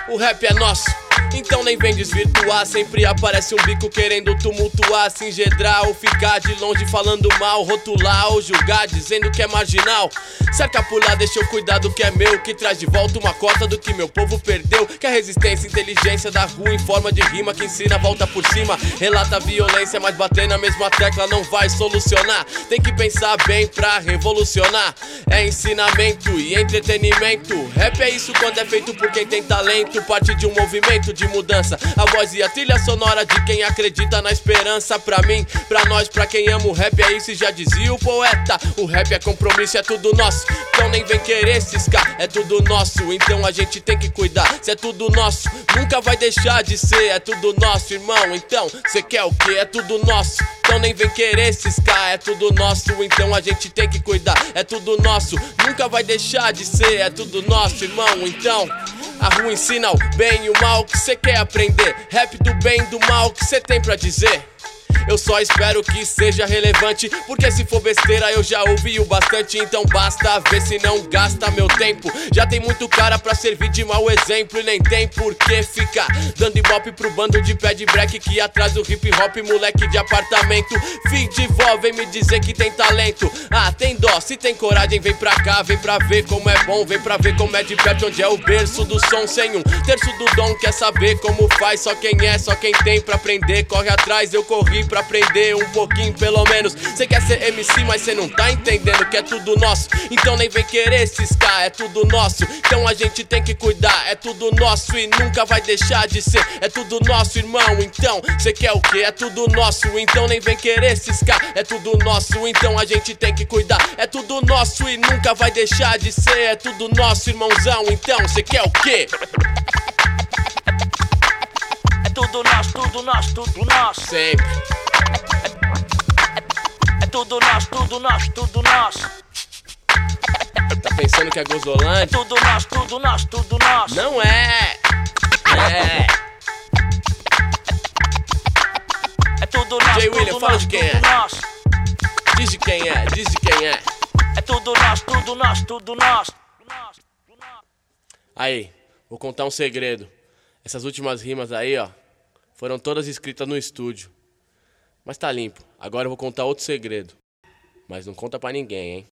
O rap é nosso, então nem vem desvirtuar. Sempre aparece um bico querendo tumultuar, se engedrar ou ficar de longe falando mal, rotular ou julgar, dizendo que é marginal. Cerca por lá, deixa eu cuidar do que é meu, que traz de volta uma cota do que meu povo perdeu. Que a resistência, inteligência da rua em forma de rima, que ensina a volta por cima, relata a violência, mas bater na mesma tecla não vai solucionar. Tem que pensar bem pra revolucionar. É ensinamento e entretenimento. Rap é isso quando é feito por quem tem talento, parte de um movimento de mudança. A voz e a trilha sonora de quem acredita na esperança. Pra mim, pra nós, pra quem ama o rap é isso, já dizia o poeta. O rap é compromisso, é tudo nosso, então nem vem querer ciscar. É tudo nosso, então a gente tem que cuidar. Se é tudo nosso, nunca vai deixar de ser. É tudo nosso, irmão, então cê quer o quê? É tudo nosso, então nem vem querer ciscar. É tudo nosso, então a gente tem que cuidar. É tudo nosso, nunca vai deixar de ser. É tudo nosso, irmão, então a rua ensina o bem e o mal que cê quer aprender. Rap do bem e do mal que cê tem pra dizer. Eu só espero que seja relevante, porque se for besteira eu já ouvi o bastante. Então basta ver se não gasta meu tempo. Já tem muito cara pra servir de mau exemplo, e nem tem por que ficar dando ibope pro bando de pé de break que atrás do hip hop, moleque de apartamento. Filho de vó, vem me dizer que tem talento. Ah, tem dó, se tem coragem vem pra cá, vem pra ver como é bom, vem pra ver como é de perto, onde é o berço do som. Sem um terço do dom, quer saber como faz, só quem é, só quem tem pra aprender. Corre atrás, eu corri pra aprender um pouquinho pelo menos. Cê quer ser MC, mas cê não tá entendendo que é tudo nosso, então nem vem querer ciscar. É tudo nosso, então a gente tem que cuidar. É tudo nosso e nunca vai deixar de ser. É tudo nosso, irmão, então cê quer o quê? É tudo nosso, então nem vem querer ciscar. É tudo nosso, então a gente tem que cuidar. É tudo nosso e nunca vai deixar de ser. É tudo nosso, irmãozão, então cê quer o quê? É tudo nosso, tudo nosso, tudo nosso. Sempre. É tudo nosso, tudo nosso, tudo nosso. Tá pensando que é Gozolândia? É tudo nosso, tudo nosso, tudo nosso. Não é! É! É tudo nosso, J. William, tudo fala nosso, de quem tudo é. nosso. Diz de quem é, diz de quem é. É tudo nosso, tudo nosso, tudo nosso. Aí, vou contar um segredo. Essas últimas rimas aí, ó, foram todas escritas no estúdio. Mas tá limpo. Agora eu vou contar outro segredo. Mas não conta pra ninguém, hein?